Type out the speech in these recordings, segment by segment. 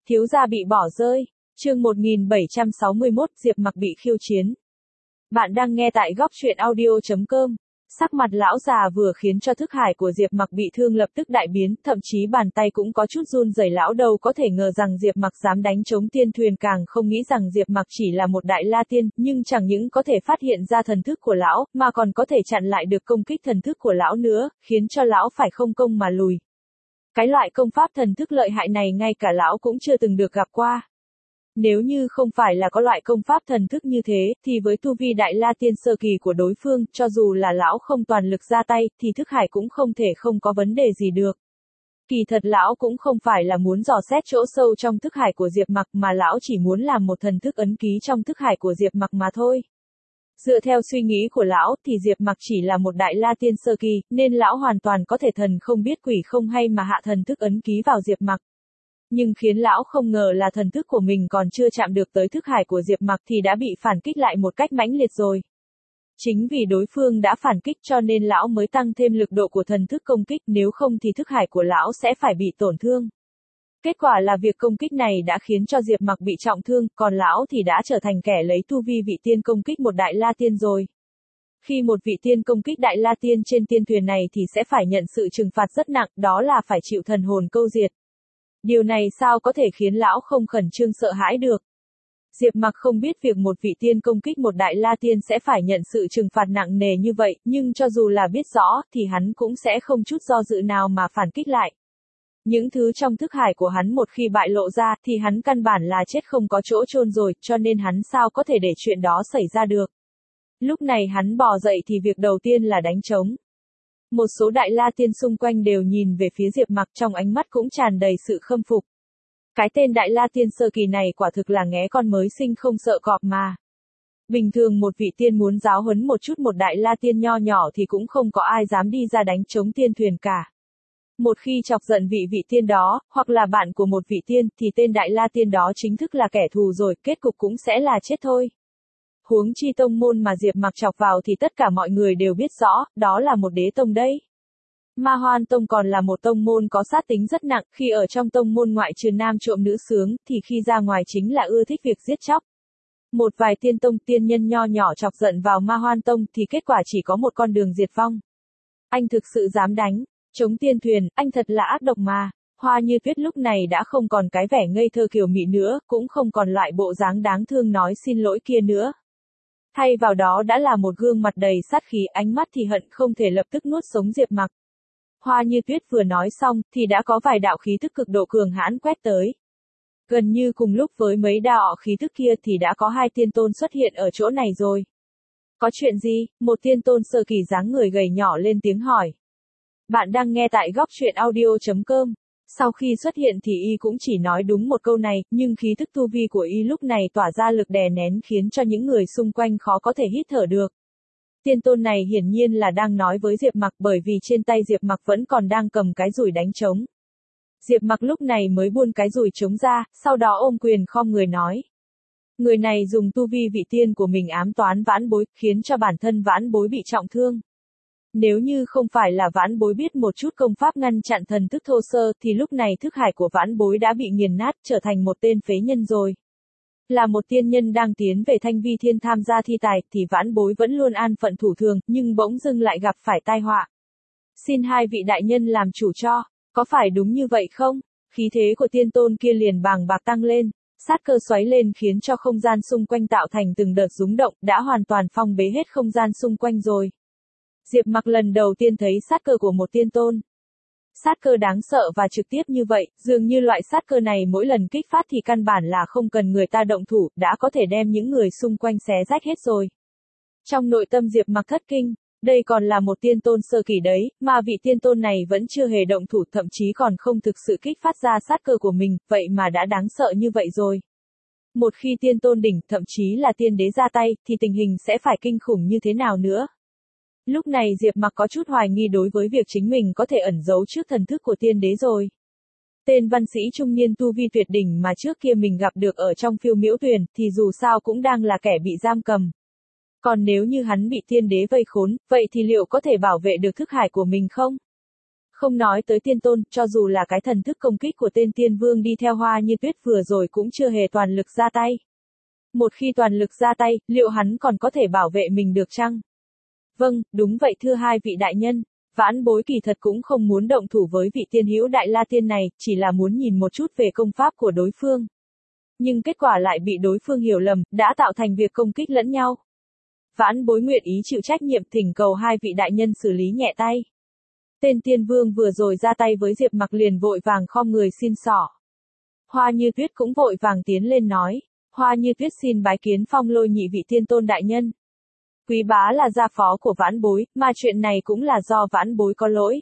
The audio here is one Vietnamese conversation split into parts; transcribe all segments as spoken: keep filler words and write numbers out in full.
Thiếu gia bị bỏ rơi. Chương một nghìn bảy trăm sáu mươi mốt, Diệp Mặc bị khiêu chiến. Bạn đang nghe tại góc truyện audio chấm com. Sắc mặt lão già vừa khiến cho thức hải của Diệp Mặc bị thương lập tức đại biến, thậm chí bàn tay cũng có chút run rẩy. Lão đâu có thể ngờ rằng Diệp Mặc dám đánh trống tiên thuyền, càng không nghĩ rằng Diệp Mặc chỉ là một đại la tiên, nhưng chẳng những có thể phát hiện ra thần thức của lão, mà còn có thể chặn lại được công kích thần thức của lão nữa, khiến cho lão phải không công mà lùi. Cái loại công pháp thần thức lợi hại này ngay cả lão cũng chưa từng được gặp qua. Nếu như không phải là có loại công pháp thần thức như thế, thì với tu vi đại la tiên sơ kỳ của đối phương, cho dù là lão không toàn lực ra tay, thì thức hải cũng không thể không có vấn đề gì được. Kỳ thật lão cũng không phải là muốn dò xét chỗ sâu trong thức hải của Diệp Mặc, mà lão chỉ muốn làm một thần thức ấn ký trong thức hải của Diệp Mặc mà thôi. Dựa theo suy nghĩ của lão, thì Diệp Mặc chỉ là một đại la tiên sơ kỳ, nên lão hoàn toàn có thể thần không biết quỷ không hay mà hạ thần thức ấn ký vào Diệp Mặc. Nhưng khiến lão không ngờ là thần thức của mình còn chưa chạm được tới thức hải của Diệp Mặc thì đã bị phản kích lại một cách mãnh liệt rồi. Chính vì đối phương đã phản kích cho nên lão mới tăng thêm lực độ của thần thức công kích, nếu không thì thức hải của lão sẽ phải bị tổn thương. Kết quả là việc công kích này đã khiến cho Diệp Mặc bị trọng thương, còn lão thì đã trở thành kẻ lấy tu vi vị tiên công kích một đại la tiên rồi. Khi một vị tiên công kích đại la tiên trên tiên thuyền này thì sẽ phải nhận sự trừng phạt rất nặng, đó là phải chịu thần hồn câu diệt. Điều này sao có thể khiến lão không khẩn trương sợ hãi được. Diệp Mặc không biết việc một vị tiên công kích một đại la tiên sẽ phải nhận sự trừng phạt nặng nề như vậy, nhưng cho dù là biết rõ, thì hắn cũng sẽ không chút do dự nào mà phản kích lại. Những thứ trong thức hải của hắn một khi bại lộ ra, thì hắn căn bản là chết không có chỗ chôn rồi, cho nên hắn sao có thể để chuyện đó xảy ra được. Lúc này hắn bò dậy thì việc đầu tiên là đánh trống. Một số đại la tiên xung quanh đều nhìn về phía Diệp Mặc, trong ánh mắt cũng tràn đầy sự khâm phục. Cái tên đại la tiên sơ kỳ này quả thực là nghé con mới sinh không sợ cọp mà. Bình thường một vị tiên muốn giáo huấn một chút một đại la tiên nho nhỏ thì cũng không có ai dám đi ra đánh trống tiên thuyền cả. Một khi chọc giận vị vị tiên đó, hoặc là bạn của một vị tiên, thì tên đại la tiên đó chính thức là kẻ thù rồi, kết cục cũng sẽ là chết thôi. Huống chi tông môn mà Diệp Mặc chọc vào thì tất cả mọi người đều biết rõ, đó là một đế tông đấy. Ma Hoan Tông còn là một tông môn có sát tính rất nặng, khi ở trong tông môn ngoại trừ nam trộm nữ sướng, thì khi ra ngoài chính là ưa thích việc giết chóc. Một vài tiên tông tiên nhân nho nhỏ chọc giận vào Ma Hoan Tông thì kết quả chỉ có một con đường diệt vong. Anh thực sự dám đánh trống tiên thuyền, anh thật là ác độc mà. Hoa Như Tuyết lúc này đã không còn cái vẻ ngây thơ kiều mị nữa, cũng không còn loại bộ dáng đáng thương nói xin lỗi kia nữa. Thay vào đó đã là một gương mặt đầy sát khí, ánh mắt thì hận không thể lập tức nuốt sống Diệp Mặc. Hoa Như Tuyết vừa nói xong, thì đã có vài đạo khí tức cực độ cường hãn quét tới. Gần như cùng lúc với mấy đạo khí tức kia thì đã có hai tiên tôn xuất hiện ở chỗ này rồi. Có chuyện gì? Một tiên tôn sơ kỳ dáng người gầy nhỏ lên tiếng hỏi. Bạn đang nghe tại góc truyện audio chấm com. Sau khi xuất hiện thì y cũng chỉ nói đúng một câu này, nhưng khí tức tu vi của y lúc này tỏa ra lực đè nén khiến cho những người xung quanh khó có thể hít thở được. Tiên tôn này hiển nhiên là đang nói với Diệp Mặc, bởi vì trên tay Diệp Mặc vẫn còn đang cầm cái dùi đánh trống. Diệp Mặc lúc này mới buông cái dùi trống ra, sau đó ôm quyền khom người nói. Người này dùng tu vi vị tiên của mình ám toán Vãn Bối, khiến cho bản thân Vãn Bối bị trọng thương. Nếu như không phải là Vãn Bối biết một chút công pháp ngăn chặn thần thức thô sơ thì lúc này thức hải của Vãn Bối đã bị nghiền nát, trở thành một tên phế nhân rồi. Là một tiên nhân đang tiến về Thanh Vi Thiên tham gia thi tài thì Vãn Bối vẫn luôn an phận thủ thường, nhưng bỗng dưng lại gặp phải tai họa. Xin hai vị đại nhân làm chủ cho, có phải đúng như vậy không? Khí thế của tiên tôn kia liền bàng bạc tăng lên, sát cơ xoáy lên khiến cho không gian xung quanh tạo thành từng đợt rung động, đã hoàn toàn phong bế hết không gian xung quanh rồi. Diệp Mặc lần đầu tiên thấy sát cơ của một tiên tôn. Sát cơ đáng sợ và trực tiếp như vậy, dường như loại sát cơ này mỗi lần kích phát thì căn bản là không cần người ta động thủ, đã có thể đem những người xung quanh xé rách hết rồi. Trong nội tâm Diệp Mặc thất kinh, đây còn là một tiên tôn sơ kỳ đấy, mà vị tiên tôn này vẫn chưa hề động thủ, thậm chí còn không thực sự kích phát ra sát cơ của mình, vậy mà đã đáng sợ như vậy rồi. Một khi tiên tôn đỉnh, thậm chí là tiên đế ra tay, thì tình hình sẽ phải kinh khủng như thế nào nữa? Lúc này Diệp Mặc có chút hoài nghi đối với việc chính mình có thể ẩn giấu trước thần thức của tiên đế rồi. Tên văn sĩ trung niên tu vi tuyệt đỉnh mà trước kia mình gặp được ở trong Phiêu Miễu Tuyền, thì dù sao cũng đang là kẻ bị giam cầm. Còn nếu như hắn bị tiên đế vây khốn, vậy thì liệu có thể bảo vệ được thức hải của mình không? Không nói tới tiên tôn, cho dù là cái thần thức công kích của tên tiên vương đi theo Hoa Như Tuyết vừa rồi cũng chưa hề toàn lực ra tay. Một khi toàn lực ra tay, liệu hắn còn có thể bảo vệ mình được chăng? Vâng, đúng vậy thưa hai vị đại nhân, vãn bối kỳ thật cũng không muốn động thủ với vị tiên hữu Đại La Tiên này, chỉ là muốn nhìn một chút về công pháp của đối phương. Nhưng kết quả lại bị đối phương hiểu lầm, đã tạo thành việc công kích lẫn nhau. Vãn bối nguyện ý chịu trách nhiệm, thỉnh cầu hai vị đại nhân xử lý nhẹ tay. Tên tiên vương vừa rồi ra tay với Diệp Mặc liền vội vàng khom người xin xỏ. Hoa Như Tuyết cũng vội vàng tiến lên nói, Hoa Như Tuyết xin bái kiến Phong Lôi nhị vị tiên tôn đại nhân. Quý bá là gia phó của vãn bối, mà chuyện này cũng là do vãn bối có lỗi.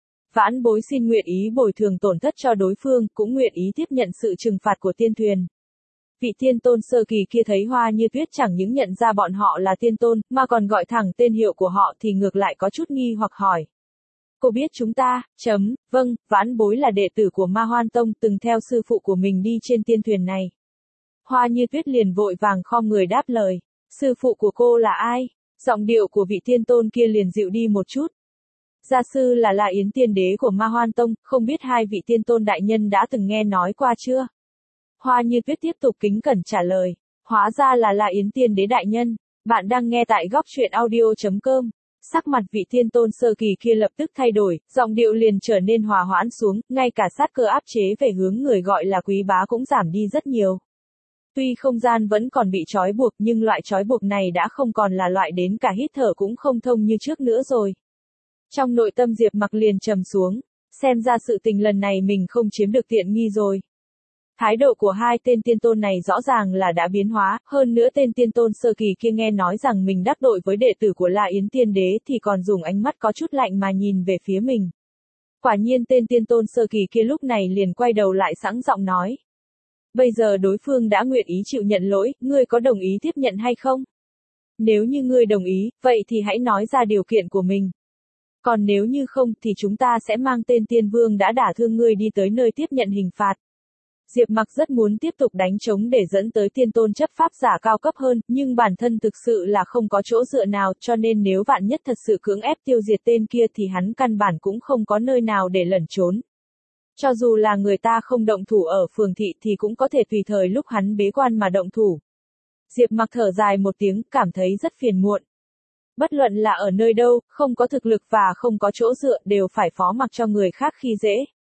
Vãn bối xin nguyện ý bồi thường tổn thất cho đối phương, cũng nguyện ý tiếp nhận sự trừng phạt của tiên thuyền. Vị tiên tôn sơ kỳ kia thấy Hoa Như Tuyết chẳng những nhận ra bọn họ là tiên tôn, mà còn gọi thẳng tên hiệu của họ thì ngược lại có chút nghi hoặc hỏi. Cô biết chúng ta, chấm, vâng, vãn bối là đệ tử của Ma Hoan Tông, từng theo sư phụ của mình đi trên tiên thuyền này. Hoa Như Tuyết liền vội vàng khom người đáp lời, sư phụ của cô là ai? Giọng điệu của vị tiên tôn kia liền dịu đi một chút. Gia sư là La Yến tiên đế của Ma Hoan Tông, không biết hai vị tiên tôn đại nhân đã từng nghe nói qua chưa? Hoa Như Tuyết tiếp tục kính cẩn trả lời, hóa ra là La Yến tiên đế đại nhân, bạn đang nghe tại góc truyện audio chấm com. Sắc mặt vị tiên tôn sơ kỳ kia lập tức thay đổi, giọng điệu liền trở nên hòa hoãn xuống, ngay cả sát cơ áp chế về hướng người gọi là quý bá cũng giảm đi rất nhiều. Tuy không gian vẫn còn bị trói buộc nhưng loại trói buộc này đã không còn là loại đến cả hít thở cũng không thông như trước nữa rồi. Trong nội tâm Diệp Mặc liền trầm xuống, xem ra sự tình lần này mình không chiếm được tiện nghi rồi. Thái độ của hai tên tiên tôn này rõ ràng là đã biến hóa, hơn nữa tên tiên tôn sơ kỳ kia nghe nói rằng mình đắc tội với đệ tử của La Yến tiên đế thì còn dùng ánh mắt có chút lạnh mà nhìn về phía mình. Quả nhiên tên tiên tôn sơ kỳ kia lúc này liền quay đầu lại sẵn giọng nói. Bây giờ đối phương đã nguyện ý chịu nhận lỗi, ngươi có đồng ý tiếp nhận hay không? Nếu như ngươi đồng ý, vậy thì hãy nói ra điều kiện của mình. Còn nếu như không thì chúng ta sẽ mang tên tiên vương đã đả thương ngươi đi tới nơi tiếp nhận hình phạt. Diệp Mặc rất muốn tiếp tục đánh trống để dẫn tới tiên tôn chấp pháp giả cao cấp hơn, nhưng bản thân thực sự là không có chỗ dựa nào, cho nên nếu vạn nhất thật sự cưỡng ép tiêu diệt tên kia thì hắn căn bản cũng không có nơi nào để lẩn trốn. Cho dù là người ta không động thủ ở phường thị thì cũng có thể tùy thời lúc hắn bế quan mà động thủ. Diệp Mặc thở dài một tiếng, cảm thấy rất phiền muộn. Bất luận là ở nơi đâu, không có thực lực và không có chỗ dựa đều phải phó mặc cho người khác khi dễ.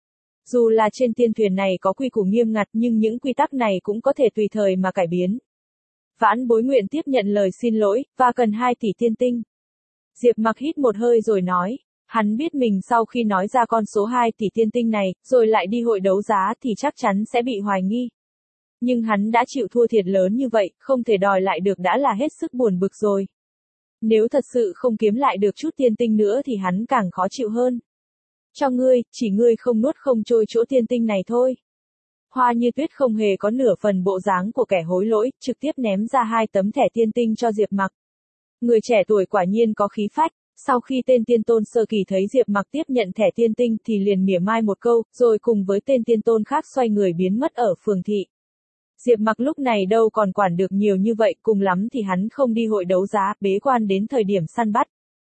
Dù là trên tiên thuyền này có quy củ nghiêm ngặt nhưng những quy tắc này cũng có thể tùy thời mà cải biến. Vãn bối nguyện tiếp nhận lời xin lỗi, và cần hai tỷ tiên tinh. Diệp Mặc hít một hơi rồi nói, hắn biết mình sau khi nói ra con số hai tỷ tiên tinh này, rồi lại đi hội đấu giá thì chắc chắn sẽ bị hoài nghi. Nhưng hắn đã chịu thua thiệt lớn như vậy, không thể đòi lại được đã là hết sức buồn bực rồi. Nếu thật sự không kiếm lại được chút tiên tinh nữa thì hắn càng khó chịu hơn. Cho ngươi, chỉ ngươi không nuốt không trôi chỗ tiên tinh này thôi. Hoa Như Tuyết không hề có nửa phần bộ dáng của kẻ hối lỗi, trực tiếp ném ra hai tấm thẻ tiên tinh cho Diệp Mặc. Người trẻ tuổi quả nhiên có khí phách, sau khi tên tiên tôn sơ kỳ thấy Diệp Mặc tiếp nhận thẻ tiên tinh thì liền mỉa mai một câu, rồi cùng với tên tiên tôn khác xoay người biến mất ở phường thị. Diệp Mặc lúc này đâu còn quản được nhiều như vậy, cùng lắm thì hắn không đi hội đấu giá, bế quan đến thời điểm săn bắt.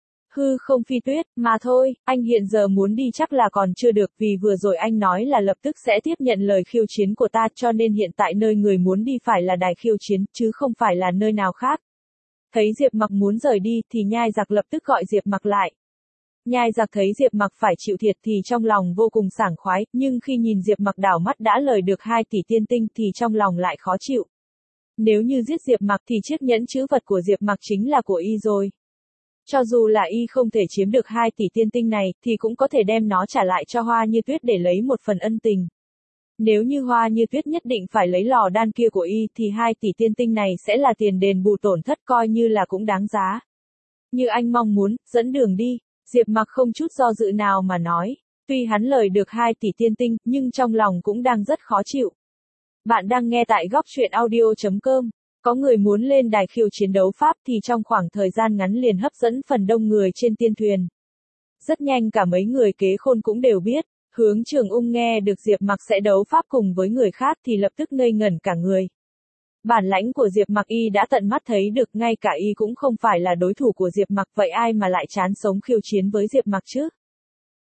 Hư không phi tuyết, mà thôi, anh hiện giờ muốn đi chắc là còn chưa được vì vừa rồi anh nói là lập tức sẽ tiếp nhận lời khiêu chiến của ta cho nên hiện tại nơi người muốn đi phải là đài khiêu chiến, chứ không phải là nơi nào khác. Thấy Diệp Mặc muốn rời đi thì nhai giặc lập tức gọi Diệp Mặc lại. Nhai giặc thấy Diệp Mặc phải chịu thiệt thì trong lòng vô cùng sảng khoái, nhưng khi nhìn Diệp Mặc đảo mắt đã lời được hai tỷ tiên tinh thì trong lòng lại khó chịu. Nếu như giết Diệp Mặc thì chiếc nhẫn chữ vật của Diệp Mặc chính là của y rồi. Cho dù là y không thể chiếm được hai tỷ tiên tinh này, thì cũng có thể đem nó trả lại cho Hoa Như Tuyết để lấy một phần ân tình. Nếu như Hoa Như Tuyết nhất định phải lấy lò đan kia của y thì hai tỷ tiên tinh này sẽ là tiền đền bù tổn thất coi như là cũng đáng giá. Như anh mong muốn, dẫn đường đi, Diệp Mặc không chút do dự nào mà nói. Tuy hắn lời được hai tỷ tiên tinh, nhưng trong lòng cũng đang rất khó chịu. Bạn đang nghe tại góc truyện audio chấm com. Có người muốn lên đài khiêu chiến đấu pháp thì trong khoảng thời gian ngắn liền hấp dẫn phần đông người trên tiên thuyền. Rất nhanh cả mấy người kế khôn cũng đều biết, Hướng Trường Ung nghe được Diệp Mặc sẽ đấu pháp cùng với người khác thì lập tức ngây ngẩn cả người. Bản lãnh của Diệp Mặc y đã tận mắt thấy được, ngay cả y cũng không phải là đối thủ của Diệp Mặc, vậy ai mà lại chán sống khiêu chiến với Diệp Mặc chứ?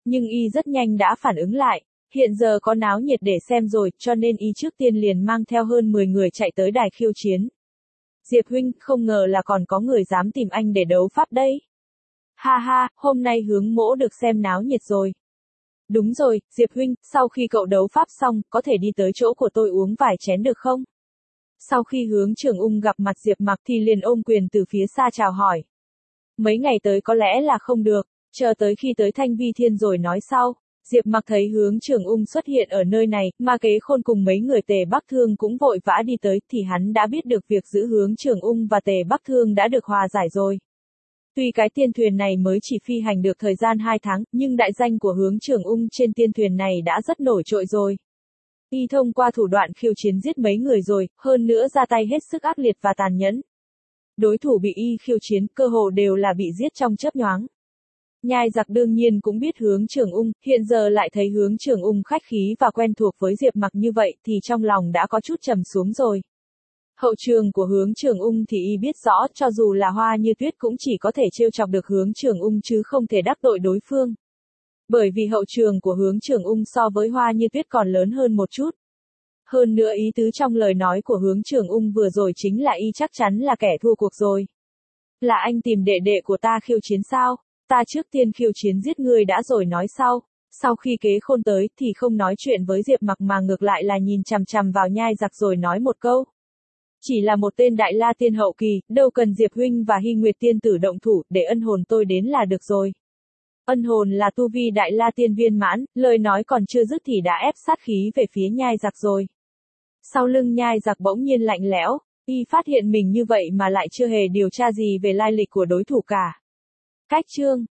Nhưng y rất nhanh đã phản ứng lại, hiện giờ có náo nhiệt để xem rồi, cho nên y trước tiên liền mang theo hơn mười người chạy tới đài khiêu chiến. Diệp huynh, không ngờ là còn có người dám tìm anh để đấu pháp đấy. Ha ha, hôm nay hướng mỗ được xem náo nhiệt rồi. Đúng rồi, Diệp huynh, sau khi cậu đấu pháp xong, có thể đi tới chỗ của tôi uống vài chén được không? Sau khi Hướng Trường Ung gặp mặt Diệp Mặc thì liền ôm quyền từ phía xa chào hỏi. Mấy ngày tới có lẽ là không được, chờ tới khi tới Thanh Vi Thiên rồi nói sau. Diệp Mặc thấy Hướng Trường Ung xuất hiện ở nơi này, mà Kế Khôn cùng mấy người Tề Bắc Thương cũng vội vã đi tới, thì hắn đã biết được việc giữ Hướng Trường Ung và Tề Bắc Thương đã được hòa giải rồi. Tuy cái tiên thuyền này mới chỉ phi hành được thời gian hai tháng, nhưng đại danh của Hướng Trường Ung trên tiên thuyền này đã rất nổi trội rồi. Y thông qua thủ đoạn khiêu chiến giết mấy người rồi, hơn nữa ra tay hết sức ác liệt và tàn nhẫn. Đối thủ bị y khiêu chiến, cơ hồ đều là bị giết trong chớp nhoáng. Nhai Giặc đương nhiên cũng biết Hướng Trường Ung, hiện giờ lại thấy Hướng Trường Ung khách khí và quen thuộc với Diệp Mặc như vậy thì trong lòng đã có chút trầm xuống rồi. Hậu trường của Hướng Trường Ung thì y biết rõ, cho dù là Hoa Như Tuyết cũng chỉ có thể trêu chọc được Hướng Trường Ung chứ không thể đắc tội đối phương. Bởi vì hậu trường của Hướng Trường Ung so với Hoa Như Tuyết còn lớn hơn một chút. Hơn nữa ý tứ trong lời nói của Hướng Trường Ung vừa rồi chính là y chắc chắn là kẻ thua cuộc rồi. Là anh tìm đệ đệ của ta khiêu chiến sao? Ta trước tiên khiêu chiến giết người đã rồi nói sau. Sau khi Kế Khôn tới thì không nói chuyện với Diệp Mặc mà ngược lại là nhìn chằm chằm vào Nhai Giặc rồi nói một câu. Chỉ là một tên Đại La Tiên hậu kỳ, đâu cần Diệp huynh và Hy Nguyệt Tiên tử động thủ, để ân hồn tôi đến là được rồi. Ân hồn là tu vi Đại La Tiên viên mãn, lời nói còn chưa dứt thì đã ép sát khí về phía Nhai Giặc rồi. Sau lưng Nhai Giặc bỗng nhiên lạnh lẽo, y phát hiện mình như vậy mà lại chưa hề điều tra gì về lai lịch của đối thủ cả. Cách chương